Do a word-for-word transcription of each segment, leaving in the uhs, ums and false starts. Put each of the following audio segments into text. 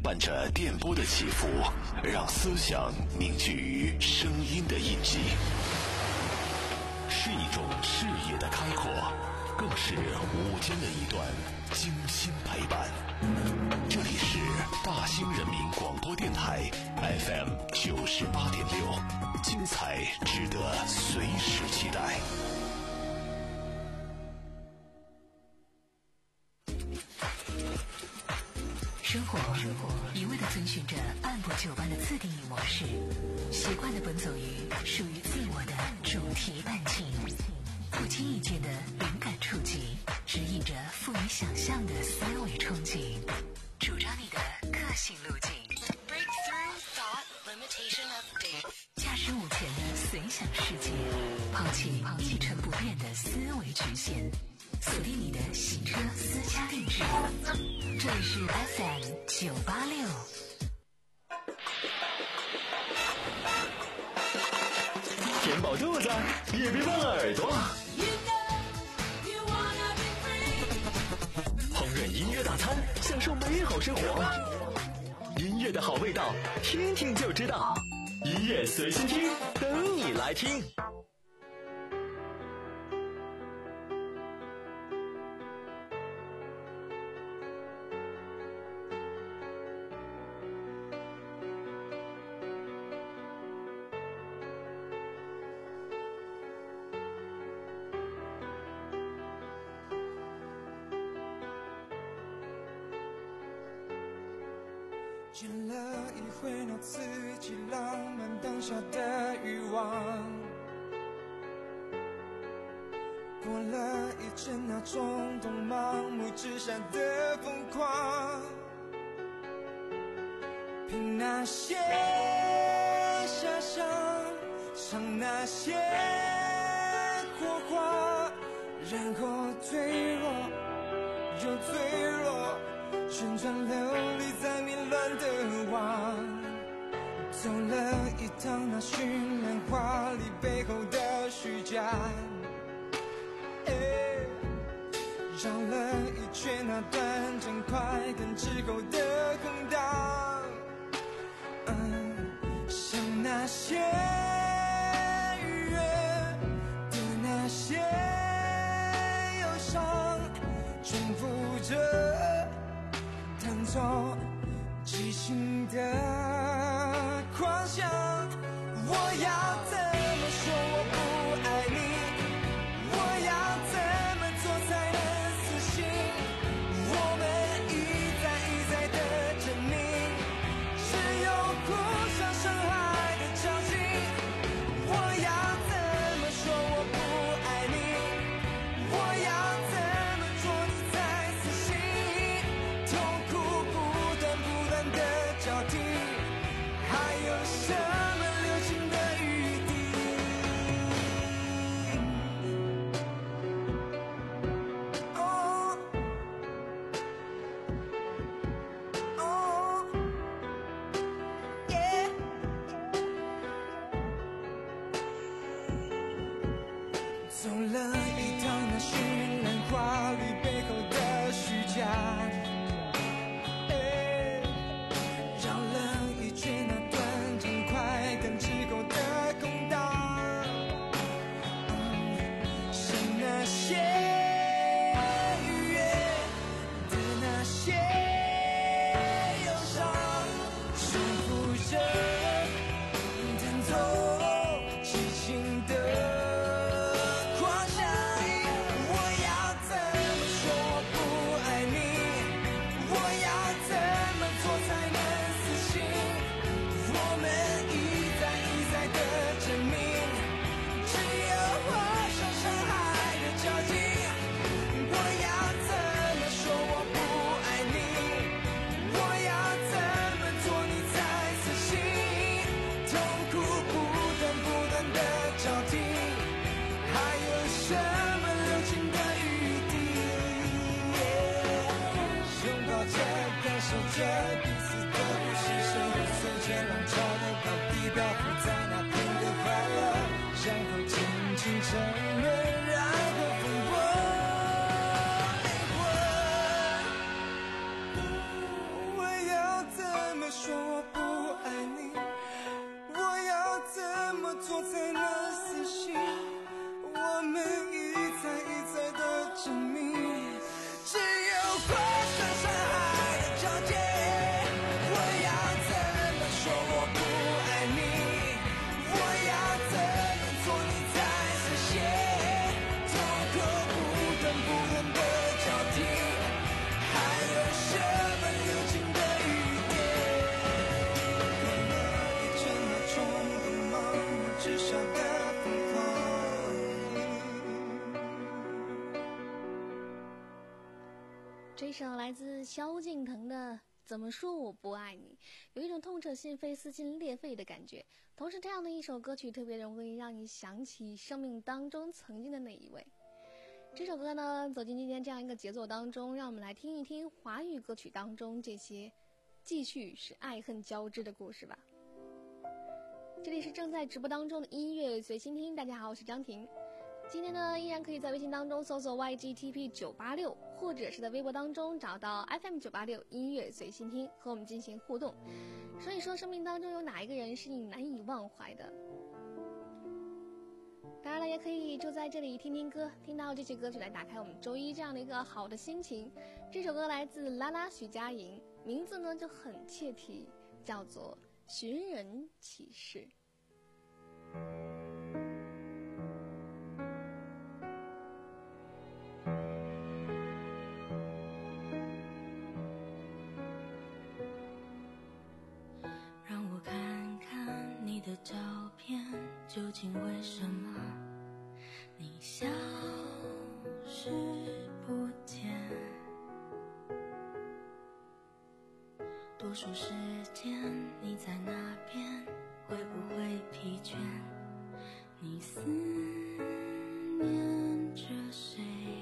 伴着电波的起伏，让思想凝聚于声音的印记，是一种视野的开阔，更是午间的一段精心陪伴。这里是大兴人民广播电台 F M 九十八点六，精彩值得随时期待。 生活一味地遵循着按部就班的自定义模式，习惯地奔走于属于自我的主题伴情，不经意间的灵感触及，指引着富于想象的思维憧憬，主张你的个性路径。 Breakthrough Thought Limitation Update， 驾驶午前的随想世界，抛弃一成不变的思维局限，锁定你的洗车私家定制。这里是 F M 九八六。 填饱肚子，也别忘了耳朵。烹饪音乐大餐，享受美好生活。音乐的好味道，听听就知道。音乐随心听，等你来听。 见了一回那刺激浪漫当下的欲望，过了一阵那冲动盲目之下的疯狂，凭那些遐想，唱那些火花，然后脆弱又脆弱，旋转流离在迷乱的网，走了一趟那绚烂华丽背后的虚假，绕了一圈那短暂快感之后的空荡，嗯，像那些愉悦的那些忧伤，重复着弹奏激情的狂想。我要怎么说我不爱你？我要怎么做才能死心？我们一再一再的证明，只有互相伤害的交集。我要怎么说我不爱你？我要怎么做你才死心？痛苦不断不断的交替，还有什么留情的余地？哦哦耶！走了一趟那绚烂华丽背后的虚假，绕了一圈那短暂快感之后的空荡，像那些愉悦的那些忧伤，重复着弹奏激情的狂想。我要怎么说我不爱你？我要怎么做才能死心？我们一再一再的证明，只有互相伤害的交集。我要怎么说我不爱你？我要怎么做你才死心？痛苦不断不断的交替，还有什么留情的余地？拥抱着感受着彼此的呼吸声，随着浪潮的高低漂浮在那片的快乐，然后轻轻沉沦，然后风波灵魂。我要怎说我不爱你？我要怎么做才能死心？我们一再一再的证明，只有跨上山海的交界。我要怎么说我不爱你？我要怎么做你才实现？痛苦不等不等的交替，还有什么留情的余地？给了一阵那冲动盲目至少的疯狂。 这首来自萧敬腾的《怎么说我不爱你》，有一种痛彻心扉、撕心裂肺的感觉。同时，这样的一首歌曲特别容易让你想起生命当中曾经的那一位。这首歌呢，走进今天这样一个节奏当中，让我们来听一听华语歌曲当中这些继续是爱恨交织的故事吧。这里是正在直播当中的音乐随心听，大家好，我是张婷。今天呢，依然可以在微信当中搜索 Y G T P 九八六，或者是在微博当中找到 F M 九八六音乐随心听，和我们进行互动。所以说，生命当中有哪一个人是你难以忘怀的？当然了，也可以就在这里听听歌，听到这些歌曲来打开我们周一这样的一个好的心情。这首歌来自拉拉徐佳莹，名字呢就很切题，叫做《寻人启事》。 的照片究竟为什么你消失不见？多数时间你在那边，会不会疲倦？你思念着谁？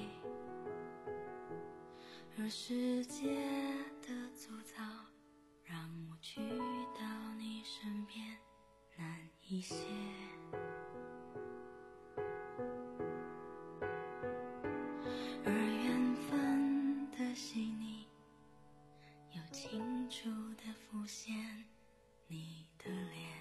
而世界的粗糙让我去到你身边难一些，而缘分的细腻又清楚地浮现你的脸。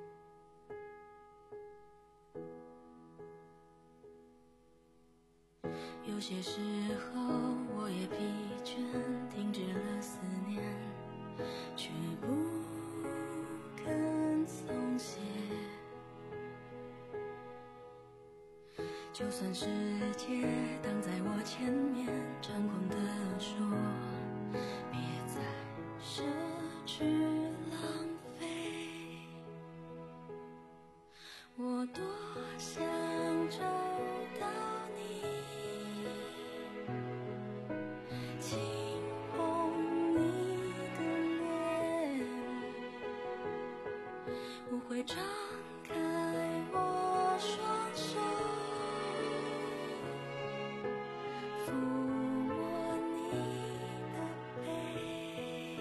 有些时候我也疲倦，停止了思念，却不肯松懈。就算世界挡在我前面，猖狂地说别再奢侈浪费，我多想找到你，轻碰你的脸，我会张开我双手，抚摸你的背，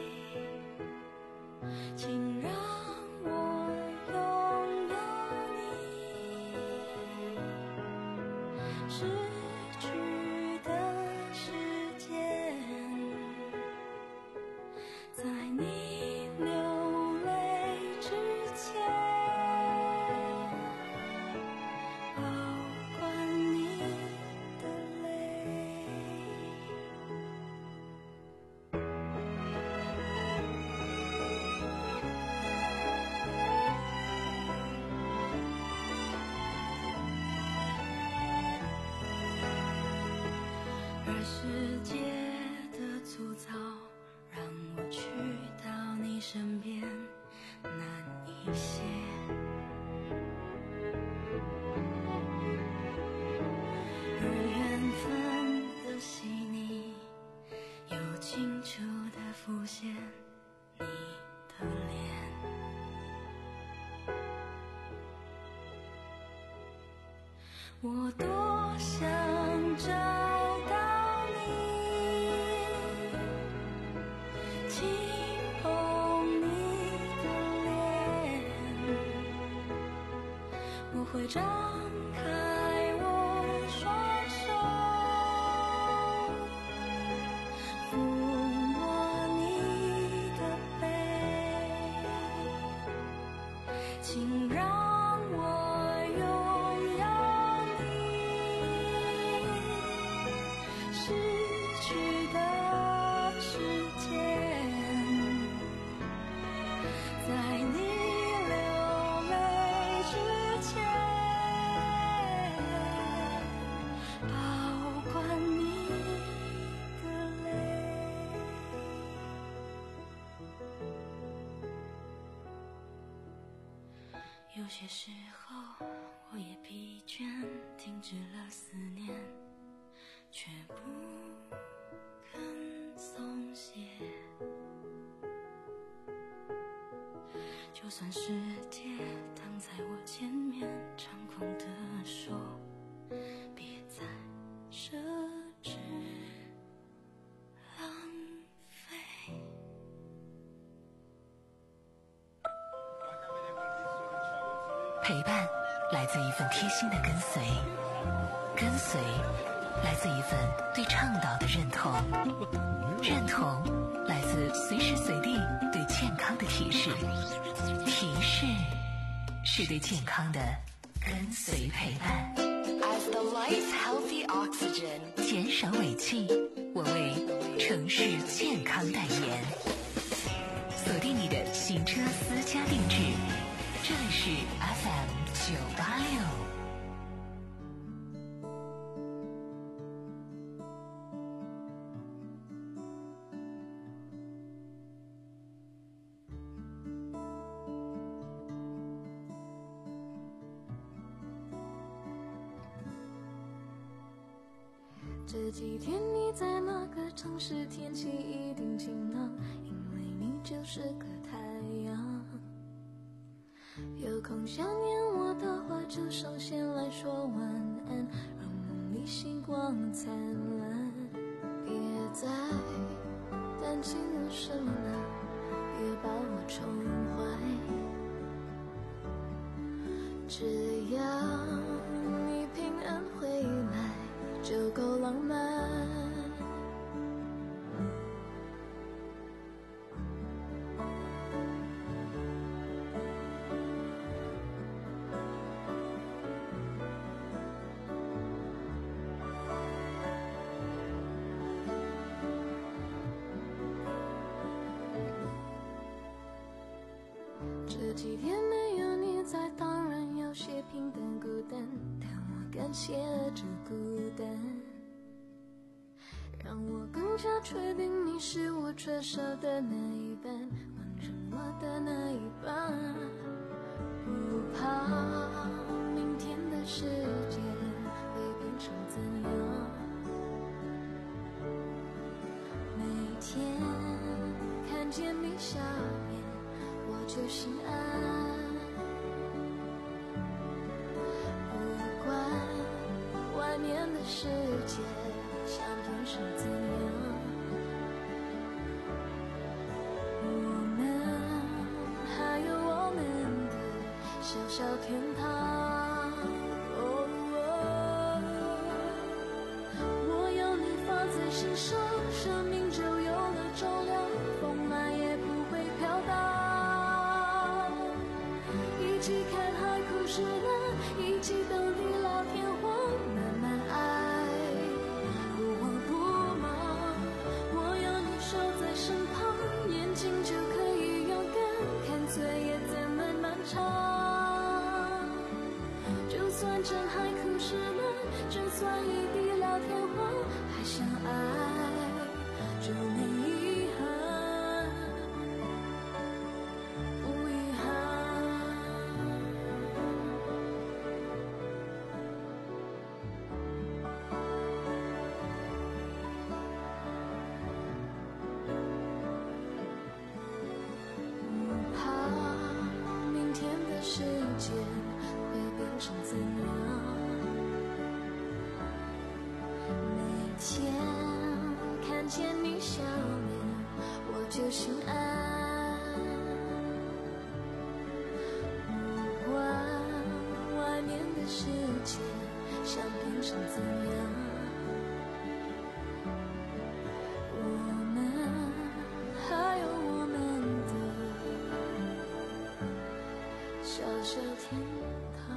请让我拥有你失去的时间，在你流泪之前保管你的泪。而世界的粗糙让我去到你身边难一些，而缘分的细腻又清楚地浮现你的脸。我多想找到你，轻碰你的脸，我会张开我双手，抚摸你的背， 请让我拥有你，失去的时间，在你流泪之前，保管你的泪。有些时候我也疲倦，停止了思念，却不肯松懈。就算世界挡在我前面，猖狂地说别再奢侈浪费。 陪伴来自一份贴心的跟随，跟随来自一份对倡导的认同，认同来自随时随地对健康的提示，提示是对健康的跟随陪伴。 As the lights healthy oxygen， 减少尾气，我为城市健康代言。锁定你的行车私家定制，这里是 F M 九八六。 这几天你在那个城市，天气一定晴朗，因为你就是个太阳。有空想念我的话，就上线来说晚安，让梦里星光灿烂。别再担心我什么了，别把我宠坏，只要你平安回来就够浪漫。这几天没有你在，当然有些平淡孤单，但我感谢这孤单，让我更加确定你是我缺少的那一半，完成我的那一半。不怕明天的世界会变成怎样，每天看见你笑脸我就心安。不管外面的世界像天是怎样，我们还有我们的小小天堂。哦哦，我有你放在心上，生命就有了重量，风来也不会飘荡。一起看海枯石烂，一起等地老天荒，慢慢爱。我不忙，我有你守在身旁，眼睛就可以勇敢，看岁月怎么漫长。就算真海枯石烂，就算一地老天荒，还想爱就没遗憾，不遗憾。不怕明天的世界会变成怎样，每天看见你笑脸我就心安。不管外面的世界像变成怎样，我们还有我们的小小天堂。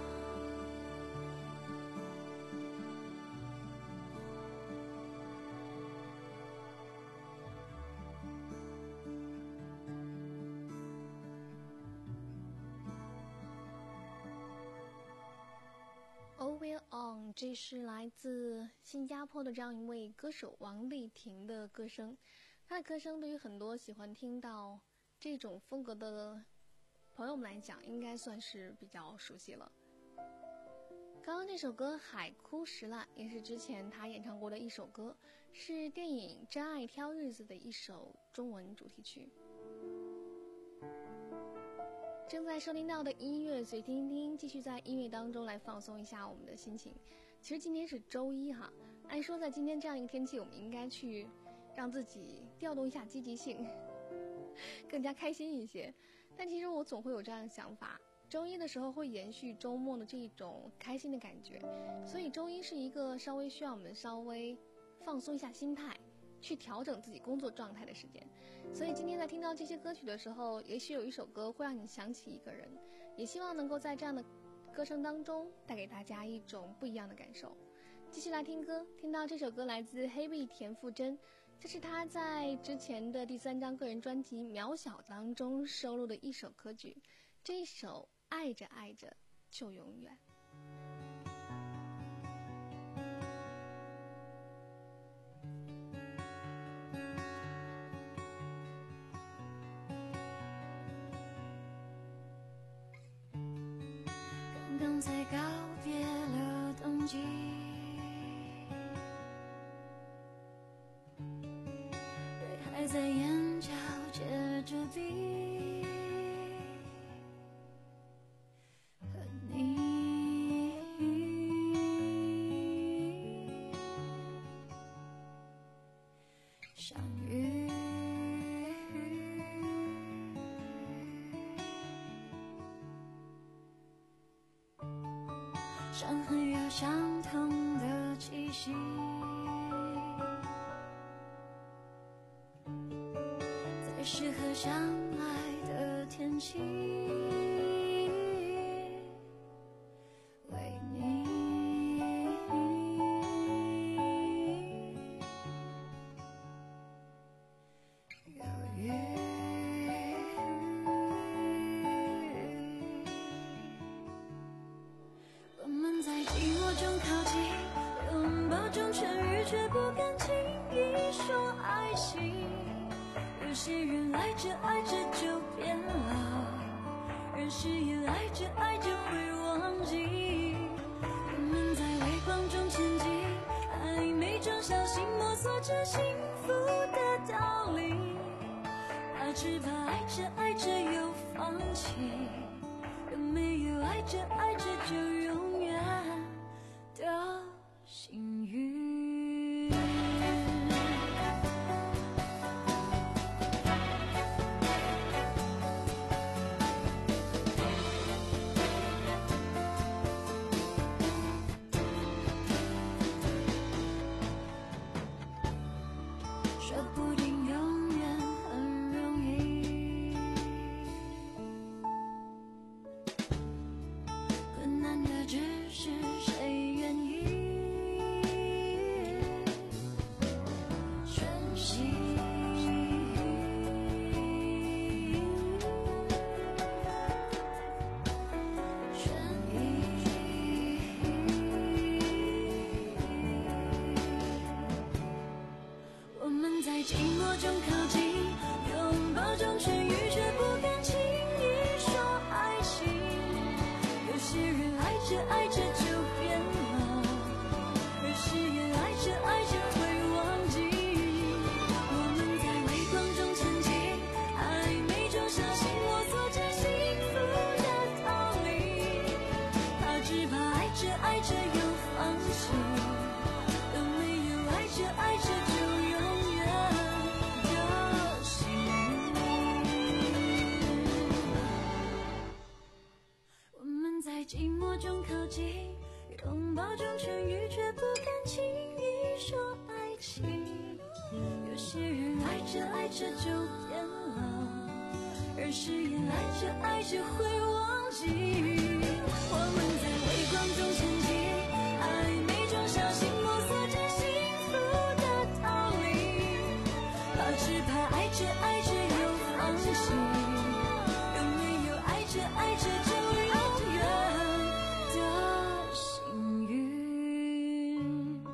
Over On， 这是来自新加坡的这样一位歌手王丽婷的歌声。她的歌声对于很多喜欢听到这种风格的朋友们来讲，应该算是比较熟悉了。刚刚这首歌《海枯石烂》也是之前她演唱过的一首歌，是电影《真爱挑日子》的一首中文主题曲。正在收听到的音乐随听听，继续在音乐当中来放松一下我们的心情。其实今天是周一哈，按说在今天这样一个天气，我们应该去让自己调动一下积极性，更加开心一些。但其实我总会有这样的想法，周一的时候会延续周末的这种开心的感觉，所以周一是一个稍微需要我们稍微放松一下心态，去调整自己工作状态的时间。所以今天在听到这些歌曲的时候，也许有一首歌会让你想起一个人，也希望能够在这样的歌声当中带给大家一种不一样的感受。继续来听歌，听到这首歌来自黑碧田馥甄，这是他在之前的第三张个人专辑《渺小》当中收录的一首歌曲，这一首爱着爱着就永远。 刚才告别了冬季，泪还在眼角接着滴，和你相遇，伤痕有相同的气息，在适合相爱的天气，为你犹豫。我们在寂寞中靠近，拥抱中痊愈，却不敢轻易说爱惜。有些人爱着爱着就变老，而是也爱着爱着会忘记。我们在微光中前进，暧昧中小心摸索着幸福的道理，怕只怕爱着爱着又放弃，有没有爱着爱着就永远的幸运。说不定永远很容易，困难的只是谁愿意珍惜。愿意我们在寂寞中靠近，拥抱中痊愈，却不敢轻易说爱惜。有些人爱着爱着就变老，而是也爱着爱着会忘记。我们在微光中前进，暧昧中小心摸索着幸福的道理，怕只怕爱着爱着又放弃，有没有爱着爱着就永远的幸运。我们在寂寞中靠近，拥抱中痊愈，却不敢轻易说爱情。有些人爱着爱着就变老，而誓言爱着爱着会忘记，我们在微光中前进，暧昧中小心摸索着幸福的道理，怕只怕爱着爱着又放弃，有没有爱着爱着就永远的幸运？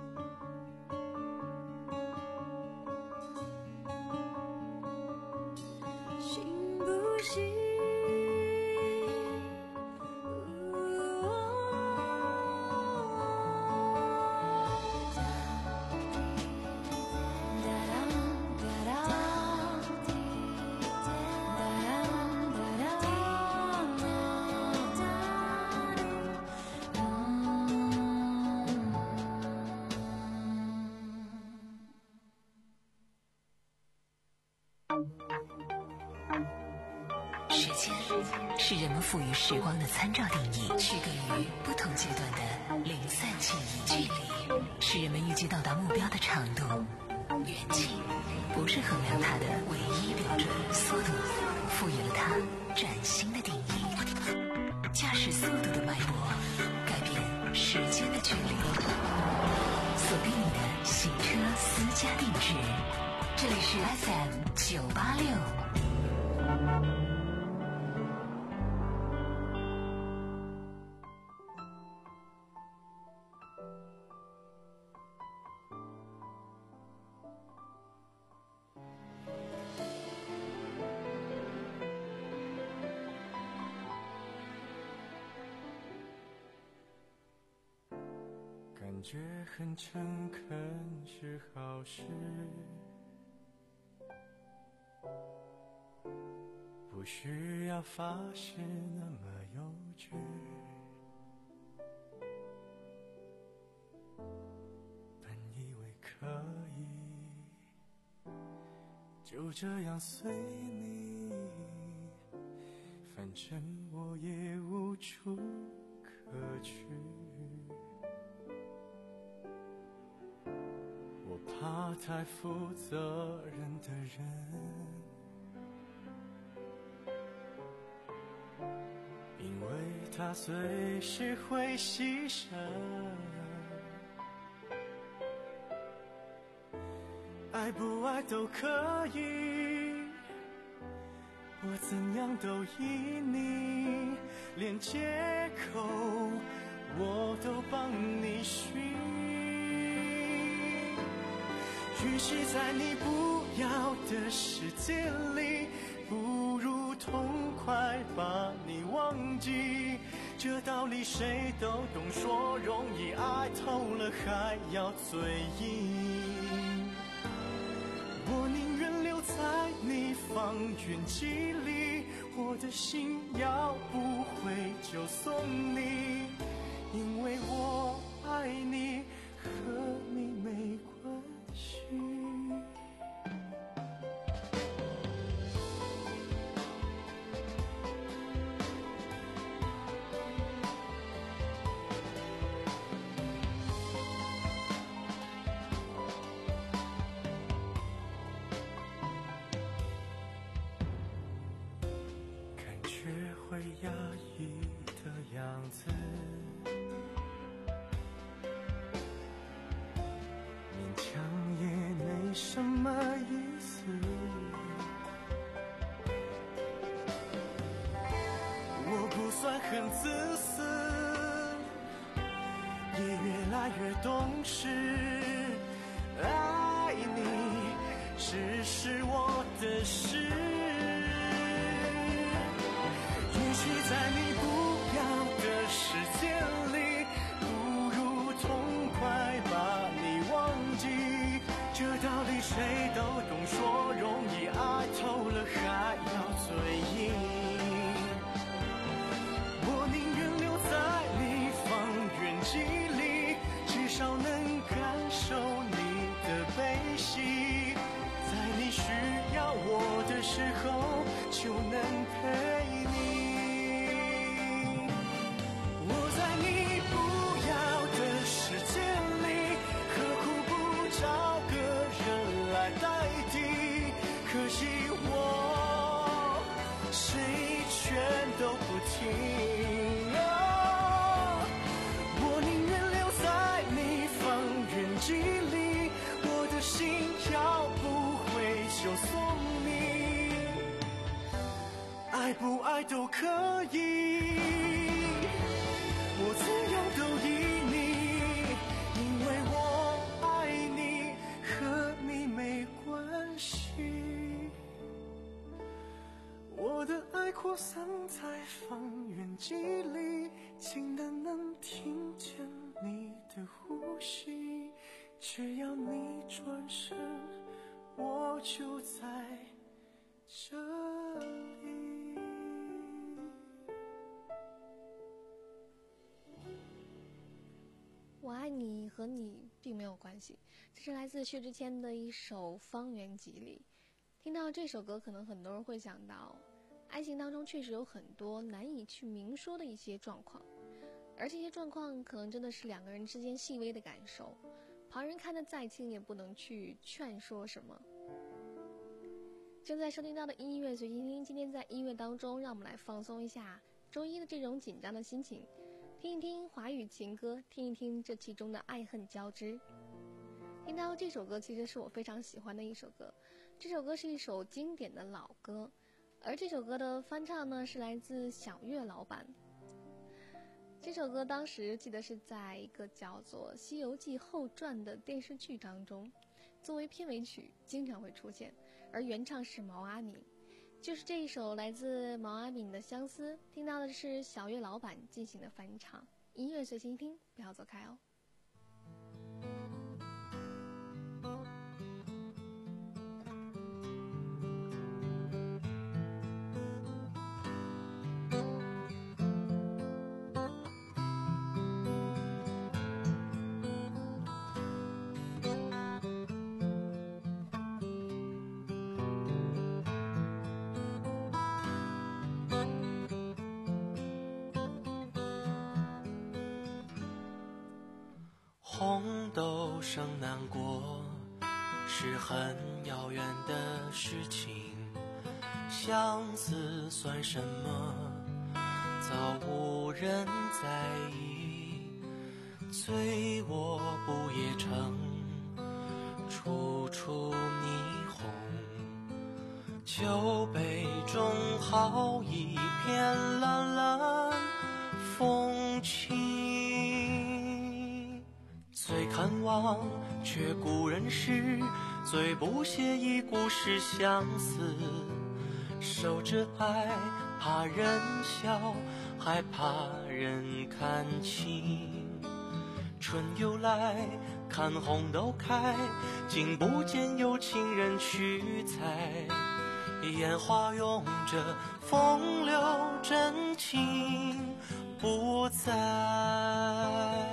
信不信？ 时间是人们赋予时光的参照定义，区隔于不同阶段的零散记忆。距离是人们预计到达目标的长度，远近不是衡量它的唯一标准。速度赋予了它崭新的定义，驾驶速度的脉搏改变时间的距离。锁定你的行车私家定制，这里是 F M 九八六。 感觉很诚恳是好事，不需要发誓那么幼稚，本以为可以就这样随你，反正我也无处可去，我怕太负责任的人，因为他随时会牺牲，爱不爱都可以，我怎样都依你，连借口我都帮你寻。与其在你不要的世界里，不如痛快把你忘记。这道理谁都懂，说容易，爱透了还要嘴硬。我宁愿留在你方圆几里，我的心要不回就送你，因为我爱你，和你没关系。感觉会压抑的样子，勉强也没什么意思。我不算很自私，也越来越懂事。爱你只是我的事，也许在你不要的世界里，不如痛快把你忘记。这道理谁都懂，说容易，爱透了还要嘴硬。我宁愿留在你方圆几里，至少能感受你的悲喜，在你需要我的时候就能陪你。我在你不要的世界里，何苦不找个人来代替？可惜我什都不听啊！我宁愿留在你方圆几里，我的心要不会就送你，爱不爱都可以，我怎样都依你，因为我爱你，和你没关系。我的爱扩散在方圆几里，近的能听见你的呼吸，只要你转身，我就在这里。 我爱你和你并没有关系，这是来自薛之谦的一首《方圆几里》。听到这首歌，可能很多人会想到，爱情当中确实有很多难以去明说的一些状况，而这些状况可能真的是两个人之间细微的感受，旁人看得再清也不能去劝说什么。正在收听到的音乐随心听，今天在音乐当中，让我们来放松一下周一的这种紧张的心情，听一听华语情歌，听一听这其中的爱恨交织。听到这首歌其实是我非常喜欢的一首歌，这首歌是一首经典的老歌，而这首歌的翻唱呢是来自小岳老板。这首歌当时记得是在一个叫做《西游记后传》的电视剧当中作为片尾曲经常会出现，而原唱是毛阿敏。就是这一首来自毛阿敏的《相思》，听到的是小岳老板进行的翻唱。音乐随心听，不要走开哦。 红豆生南国是很遥远的事情，相思算什么，早无人在意。醉卧不夜城，处处霓虹，酒杯中好一片蓝蓝风轻。最看望却故人诗，最不屑一顾是相思。守着爱怕人笑，还怕人看清。春又来看红豆开，竟不见有情人去采。烟花拥着风流真情不在。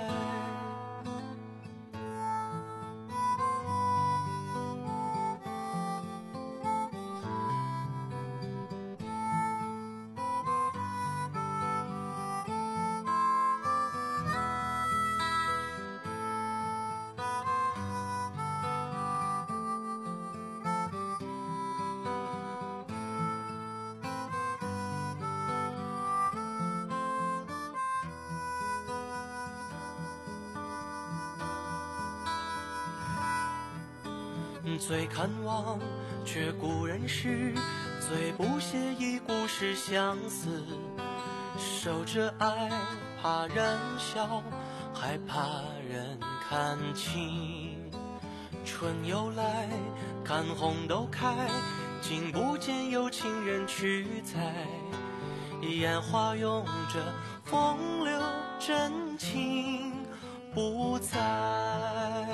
最看望却故人诗，最不屑一顾是相思。守着爱怕人笑，还怕人看清。春又来看红豆开，竟不见有情人去采。烟花拥着风流真情不在。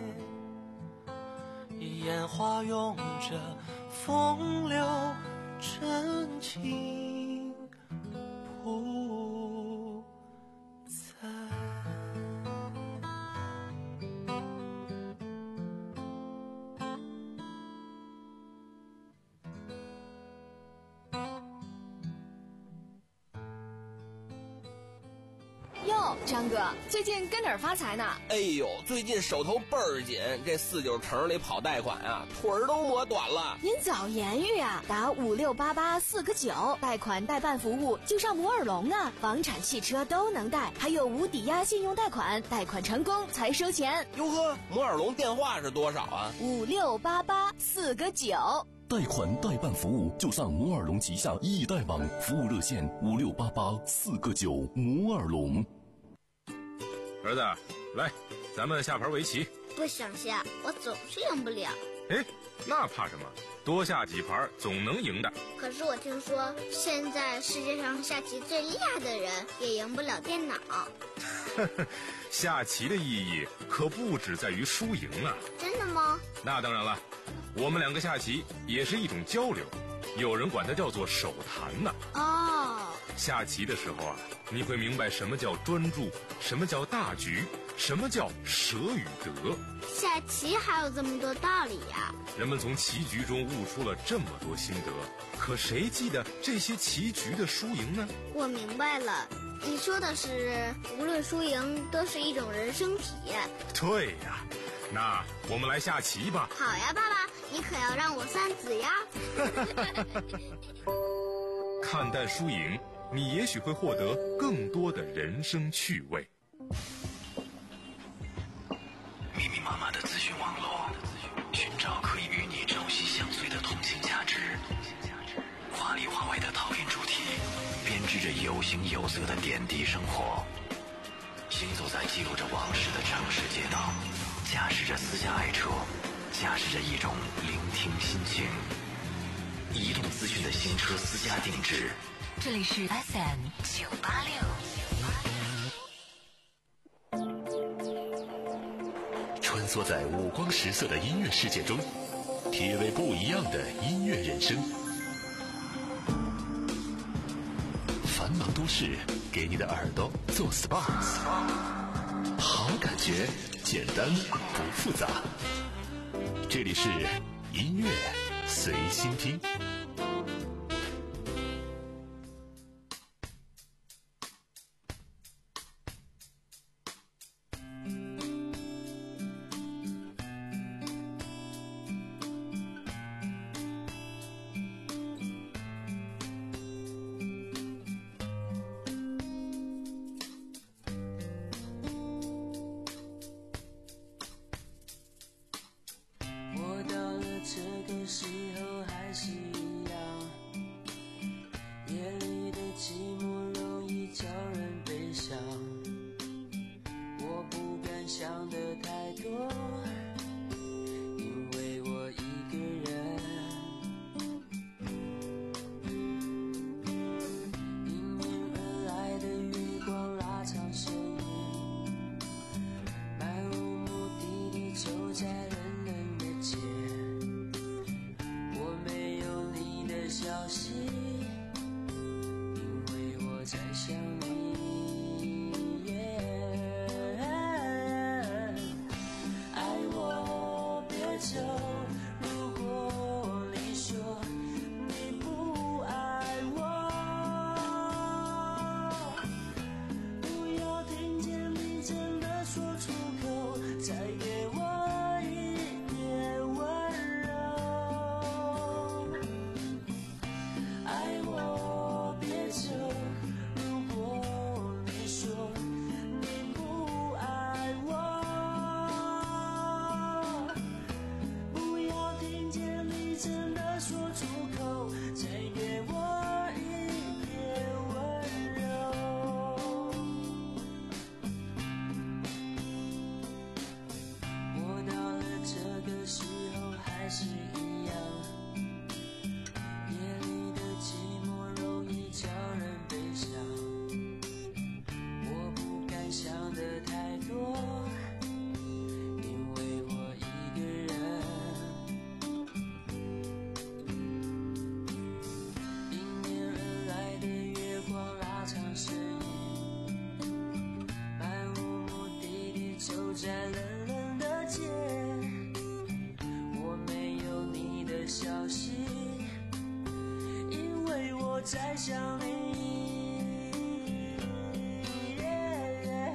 烟花拥着风流真情不在。 哟， 哟，张哥，最近跟哪儿发财呢？ 哎呦，最近手头倍儿紧，这四九城里跑贷款啊，腿儿都磨短了。 您早言语啊，打五六八八四个九，贷款代办服务就上摩尔龙啊，房产、汽车都能贷，还有无抵押信用贷款，贷款成功才收钱。 哟呵，摩尔龙电话是多少啊？ 五六八八四个九。 贷款代办服务就上摩尔龙旗下易贷网，服务热线五六八八四个九。摩尔龙。 儿子，来，咱们下盘围棋。 不想下，我总是赢不了。 哎，那怕什么？多下几盘总能赢的。 可是我听说，现在世界上下棋最厉害的人也赢不了电脑。 下棋的意义可不只在于输赢啊。 真的吗？ 那当然了，我们两个下棋也是一种交流，有人管它叫做手谈呢。 哦， 下棋的时候啊，你会明白什么叫专注，什么叫大局，什么叫舍与得。 下棋还有这么多道理呀！ 人们从棋局中悟出了这么多心得，可谁记得这些棋局的输赢呢？ 我明白了，你说的是无论输赢都是一种人生体验。 对呀，那我们来下棋吧。 好呀，爸爸，你可要让我算子呀。 看淡输赢，你也许会获得更多的人生趣味。 密密麻麻的资讯网络，寻找可以与你朝夕相随的通信价值。华里华外的讨论主题，编织着有形有色的点滴生活。行走在记录着往事的城市街道，驾驶着私家爱车，驾驶着一种聆听心情。移动资讯的新车私家定制。 这里是 F M 九八六。 穿梭在五光十色的音乐世界中，体味不一样的音乐人生。繁忙都市给你的耳朵做 S P A， 好感觉，简单不复杂。这里是音乐随心听。 在冷冷的街，我没有你的消息，因为我在想你。Yeah, yeah.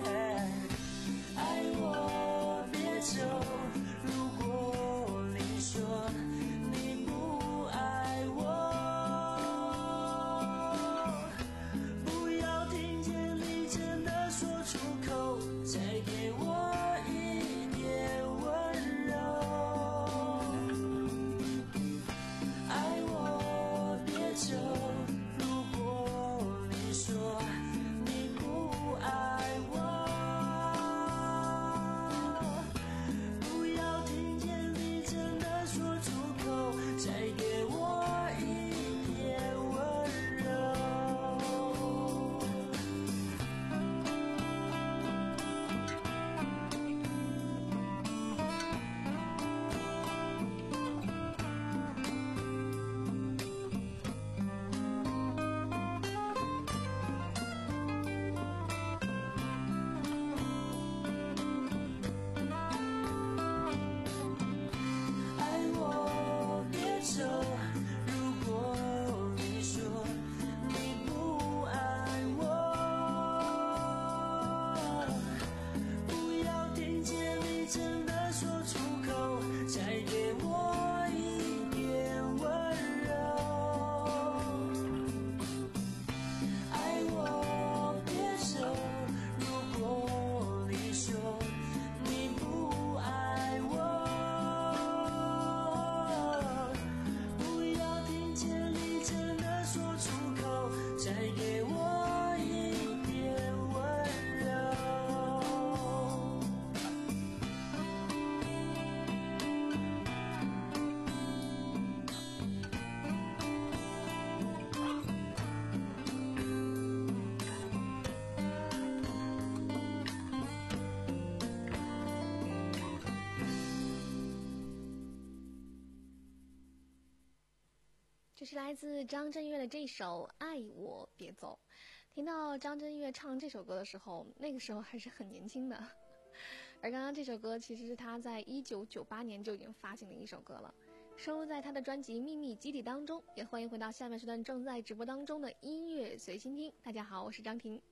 这是来自张震岳的这首《爱我别走》。听到张震岳唱这首歌的时候，那个时候还是很年轻的。而刚刚这首歌其实是他在一九九八年就已经发行的一首歌了，收录在他的专辑《秘密基地》当中。也欢迎回到下面时段正在直播当中的音乐随心听。大家好，我是张婷。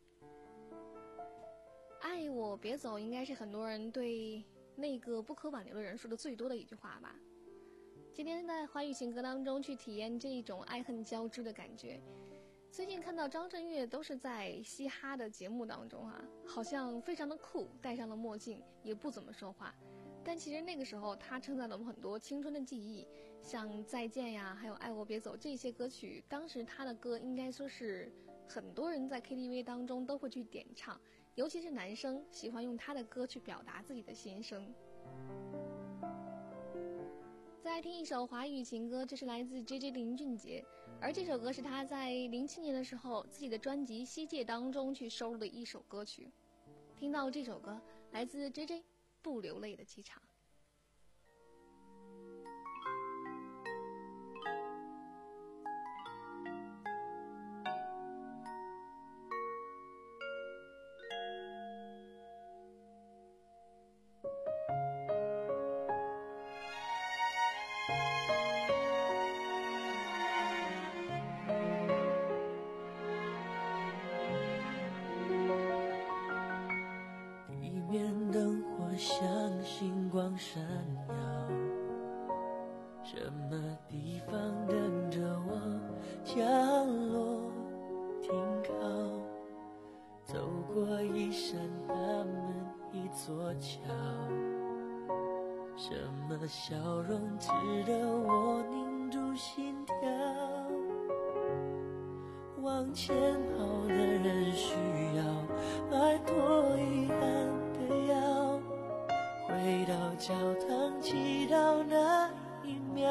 爱我别走应该是很多人对那个不可挽留的人说的最多的一句话吧。今天在华语情歌当中去体验这种爱恨交织的感觉。最近看到张震岳都是在嘻哈的节目当中啊，好像非常的酷，戴上了墨镜，也不怎么说话。但其实那个时候他承载了我们很多青春的记忆，像再见呀，还有爱我别走这些歌曲，当时他的歌应该说是很多人在 K T V 当中都会去点唱，尤其是男生喜欢用他的歌去表达自己的心声。再听一首华语情歌，这是来自 J J 林俊杰，而这首歌是他在零七年的时候自己的专辑《西界》当中去收录的一首歌曲。听到这首歌，来自 J J 不流泪的机场。 闪耀，什么地方等着我降落停靠？走过一扇大门，一座桥，什么笑容值得我凝住心跳？往前跑的人需要摆脱遗憾的腰，回到教堂祈祷那一秒，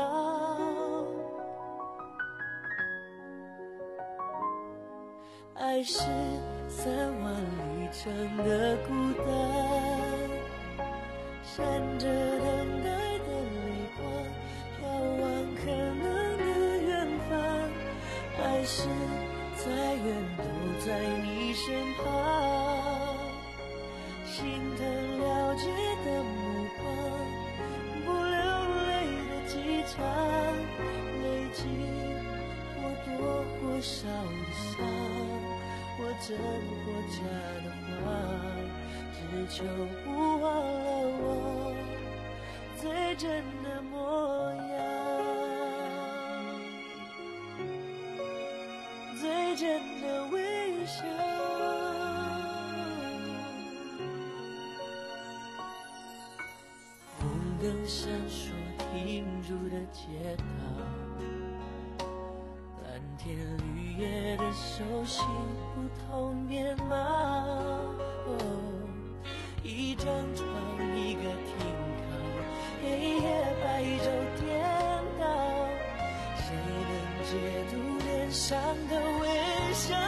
爱是三万里程的孤单，闪着等待的泪光，眺望可能的远方，爱是再远都在你身旁，心疼了解的目光，不流泪的机场，累积或多或少的伤，或真或假的话，只求不忘了我最真的模样，最真的微笑。灯闪烁停住的街道，蓝天绿叶的手心不同面貌，哦，一张床一个停靠，黑夜白昼颠倒，谁能解读脸上的微笑？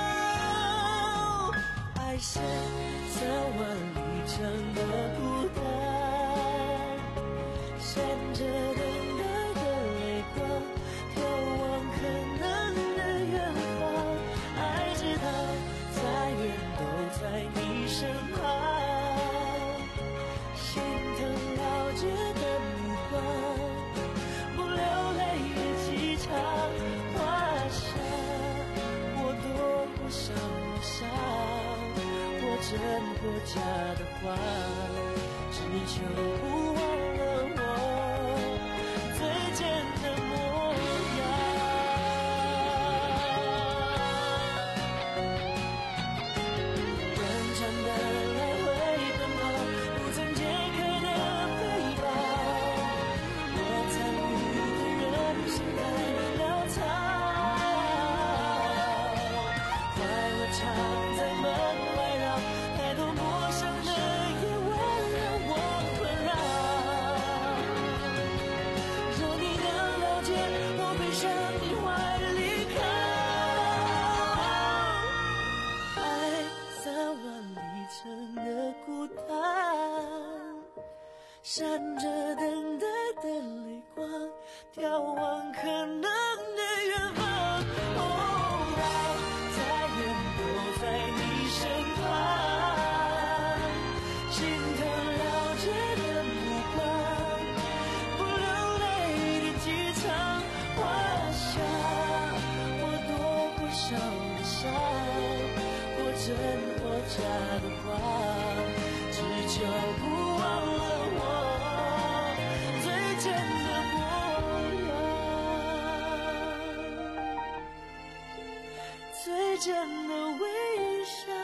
爱是三万里程的孤单，闪着等待的泪光，眺望可能的远方，爱知道再远都在你身旁，心疼了解的目光，不流泪的机场，画下或多或少的伤，或真或假的话，只求不忘了我最真的模样。漫长的来回奔跑，不曾解开的背包，我参与的人生太潦草，快乐常在门外绕，太多陌生的夜晚让我困扰。若你能了解我悲伤的坏的离开，爱三万里程的孤单，闪着等待的泪光，眺望可能的远生活家的话，只求不忘了我最真的模样，最真的微笑。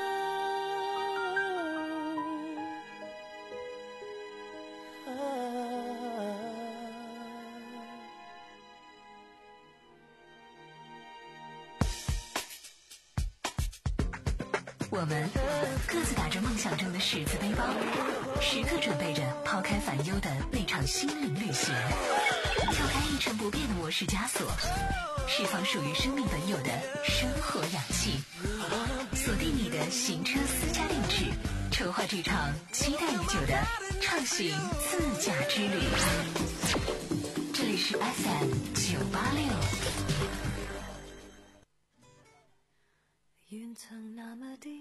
我们各自打着梦想中的十字背包，时刻准备着抛开烦忧的那场心灵旅行，跳开一成不变的模式枷锁，释放属于生命本有的生活氧气，锁定你的行车私家定制，筹划这场期待已久的畅行自驾之旅。这里是 F M 九八六。 云层那么低，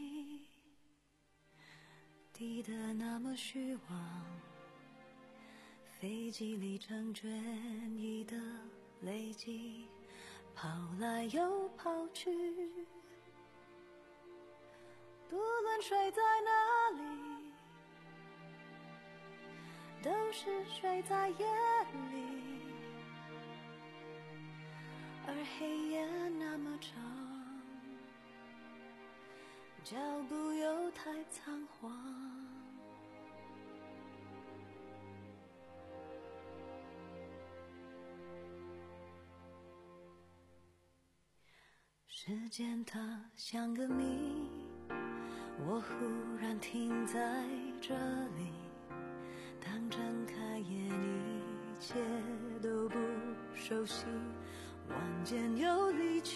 低得那么虚妄，飞机里成倦意的累积，跑来又跑去，不论睡在哪里，都是睡在夜里，而黑夜那么长，脚步又太仓皇，时间它像个谜，我忽然停在这里，当睁开眼一切都不熟悉，晚间又离去，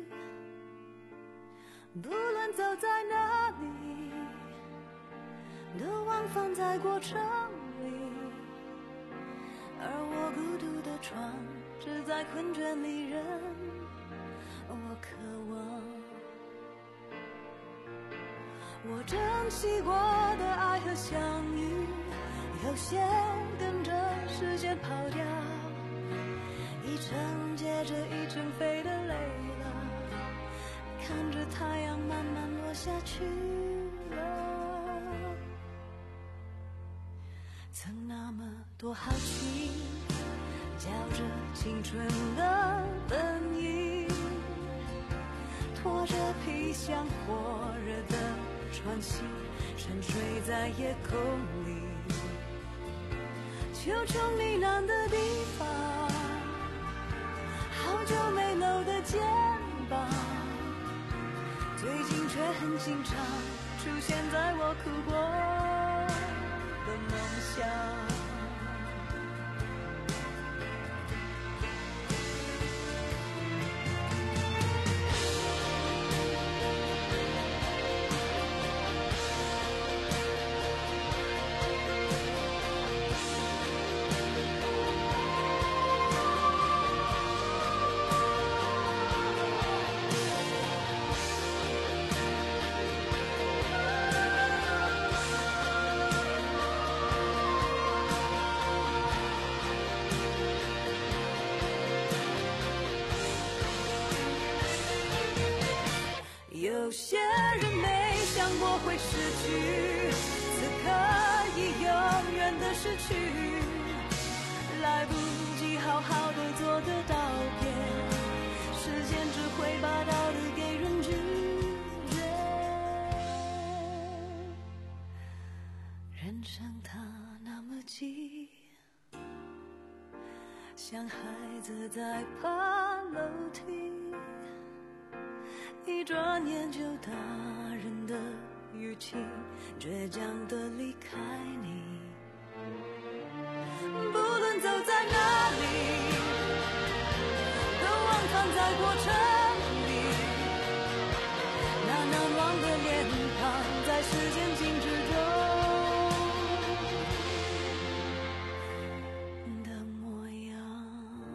不论走在哪里，都往返在过程里，而我孤独的床只在困倦里任我渴望，我珍惜过的爱和相遇，有些跟着时间跑掉，一程接着一程飞得累了，看着太阳慢慢落下去了，曾那么多好奇，嚼着青春的本意，拖着皮箱火热的喘息，沉睡在夜空里，求求你难的地方，好久没搂的肩膀，最近却很经常出现在我哭过的梦乡。有些人没想过会失去，此刻已永远的失去，来不及好好的做个道别，时间只会把道理给人拒绝，人生它那么急，像孩子在爬楼梯，一转眼就大人的语气，倔强地离开你，不论走在哪里，都往返在过程里，那难忘的脸庞在时间静止中的模样。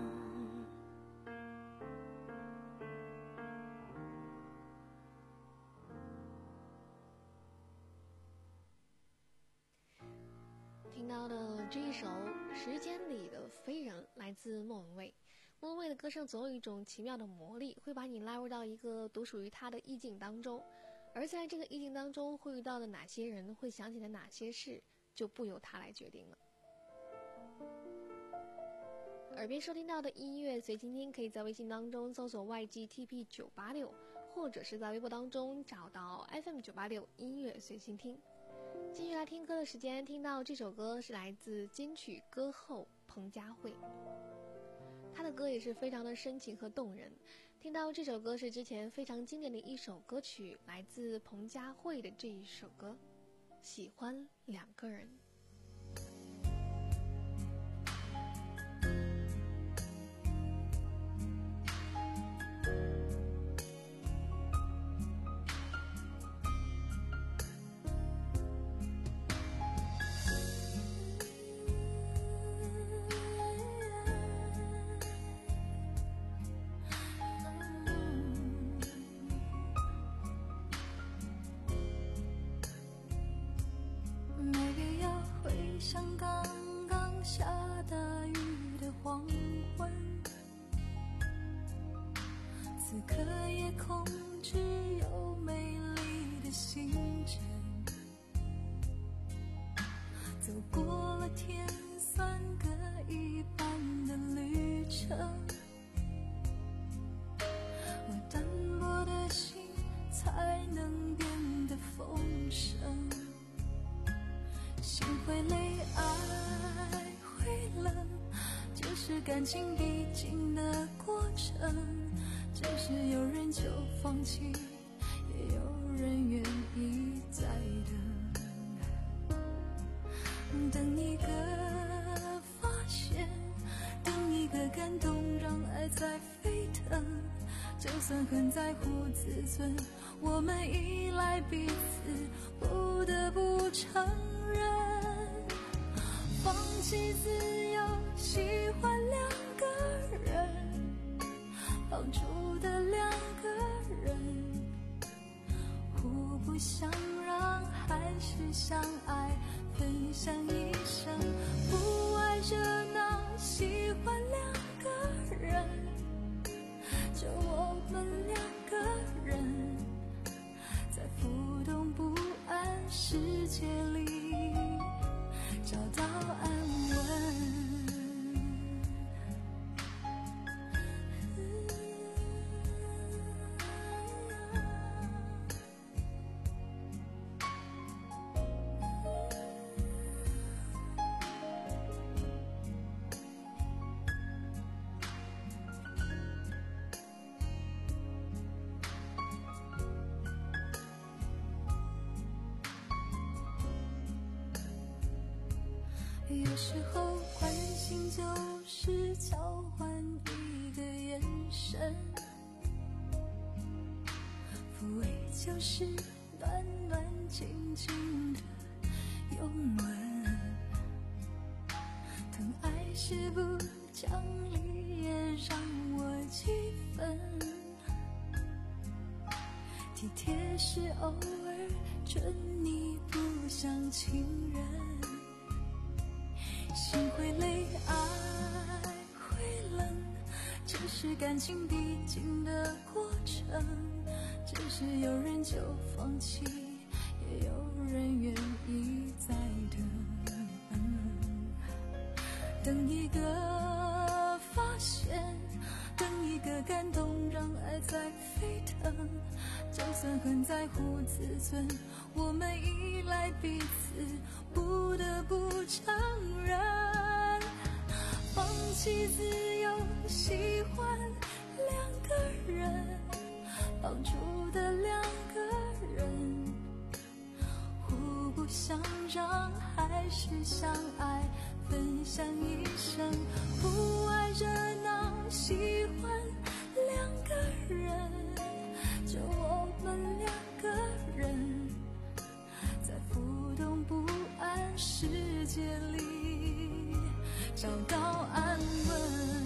听到的这一首《时间里的飞人》来自莫文蔚。莫文蔚的歌声总有一种奇妙的魔力，会把你拉入到一个独属于他的意境当中。 而在这个意境当中会遇到的哪些人，会想起的哪些事，就不由他来决定了。耳边收听到的音乐随心听，可以在微信当中搜索 Y G T P 九八六，或者是在微博当中找到 F M 九八六音乐随心听。继续来听歌的时间，听到这首歌是来自金曲歌后彭佳慧，她的歌也是非常的深情和动人。听到这首歌是之前非常经典的一首歌曲，来自彭佳慧的这一首歌《喜欢两个人》。 像刚刚下大雨的黄昏，此刻夜空只有美丽的星辰，走过了天算各一半的旅程，我单薄的心才能变得丰盛，心会累，爱会冷，这是感情必经的过程，只是有人就放弃，也有人愿意再等，等一个发现，等一个感动，让爱在沸腾，就算很在乎自尊，我们依赖彼此，不得不承认，放弃自由，喜欢两个人，绑住的两个人，互不相让，还是相爱，分享一生，不爱热闹，喜欢两个人，就我们两个人，在浮动不安世界里找到安稳。有时候关心就是交换一个眼神，抚慰就是暖暖静静的拥吻，疼爱是不讲理也让我气愤，体贴是偶尔准你不像情人，心会累，爱会冷，这是感情必经的过程，只是有人就放弃，也有人愿意再等，等一个发现，等一个感动，让爱在沸腾，就算很在乎自尊，我们依赖彼此，不得不承认，放弃自由，喜欢两个人，绑住的两个人，互不相让，还是相爱，分享一生，不爱热闹，喜欢两个人，就我们两个人，在浮动不安世界里找到安稳。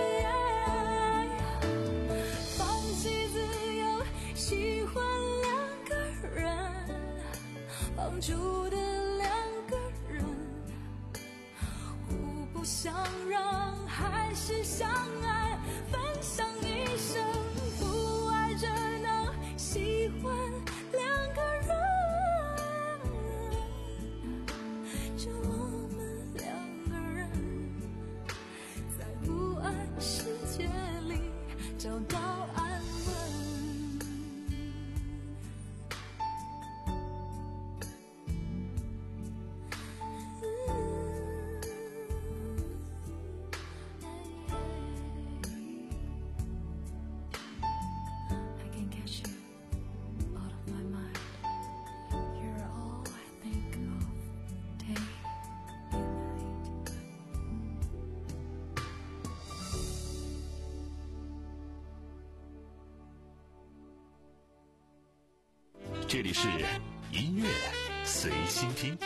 放弃自由，喜欢两相处的两个人，互不相让还是相爱，分享一生，不爱着能喜欢两个人，就我们两个人在不爱世界里找到安稳。 这里是音乐随心听。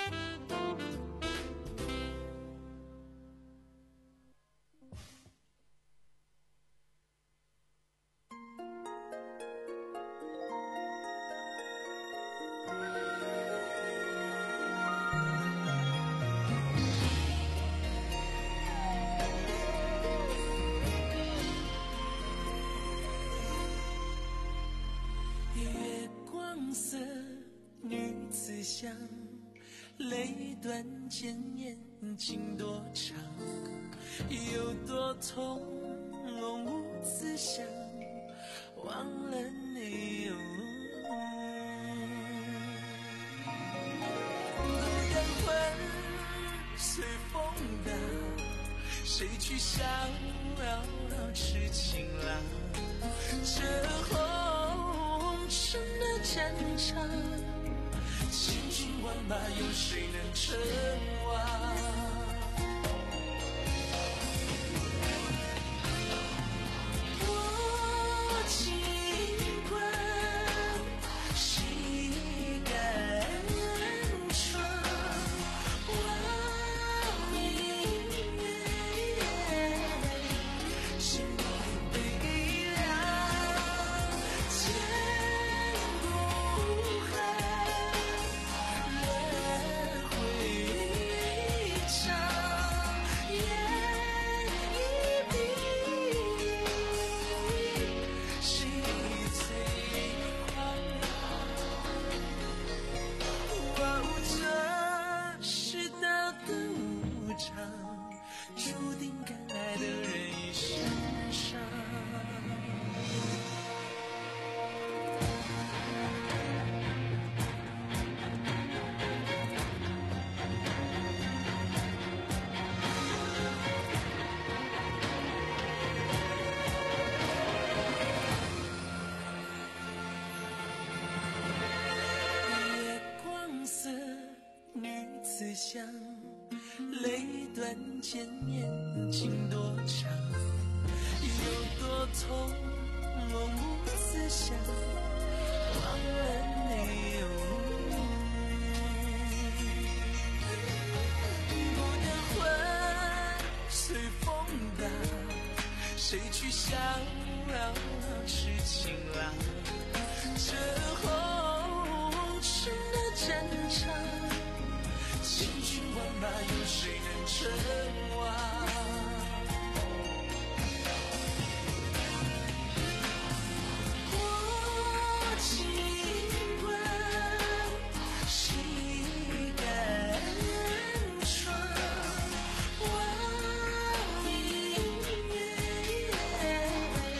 泪断剑眼情多长，有多痛无思想，忘了你哦。孤单魂随风荡，谁去逍遥痴情郎？这红尘的战场，千军万马，有谁能称王？我尽管谁敢闯？望明月，心里悲凉，千古恨。注定敢爱的人已身上。月光色，女子香。泪断剑眼情多长，有多痛我无思想，忘了你哦。孤单魂随风荡，谁去逍遥痴情郎？这红尘的战场，千军万马，有谁能称王？我尽管谁敢闯？望明月，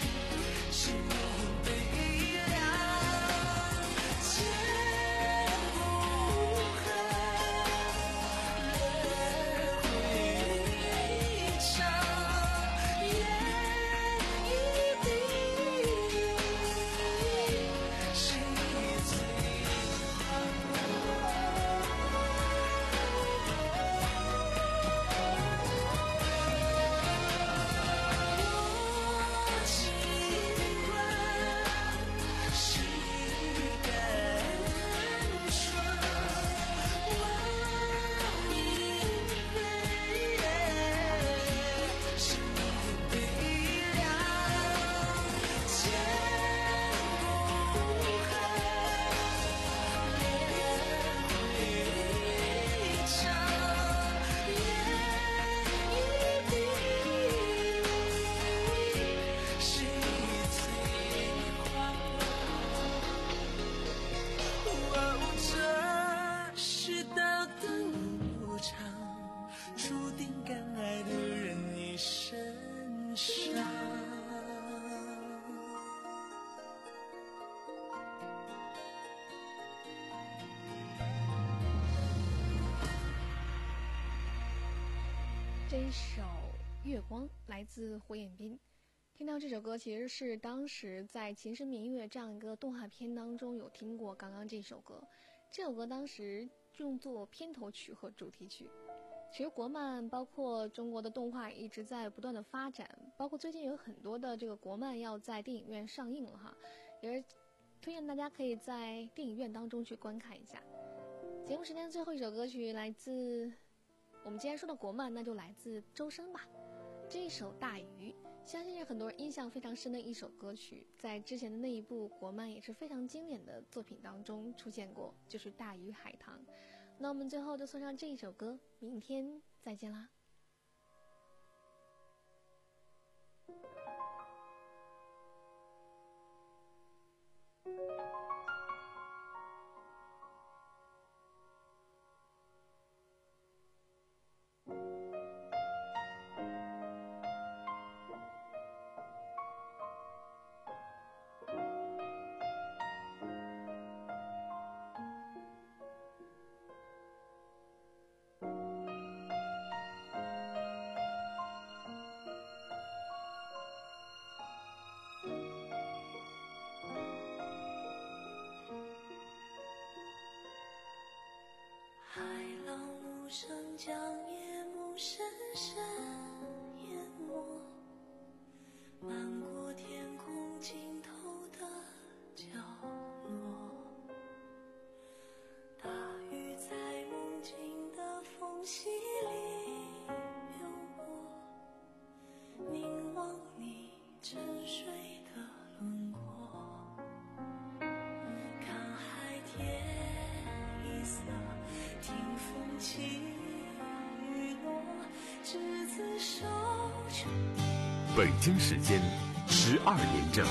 这一首《月光》来自胡彦斌。听到这首歌，其实是当时在《秦时明月》这样一个动画片当中有听过刚刚这首歌。这首歌当时用作片头曲和主题曲。其实国漫包括中国的动画一直在不断的发展，包括最近有很多的这个国漫要在电影院上映了哈，也是推荐大家可以在电影院当中去观看一下。节目时间最后一首歌曲来自我们今天说的国漫，那就来自周深吧。这一首《大鱼》相信是很多人印象非常深的一首歌曲，在之前的那一部国漫也是非常经典的作品当中出现过，就是《大鱼海棠》。那我们最后就送上这一首歌，明天再见啦。 海浪无声将夜幕深深淹没，漫过天空尽头的角落，大鱼在梦境的缝隙里流过，凝望你沉睡的轮廓，看海天一色，听风起雨落，执子手中。 北京时间十二点整。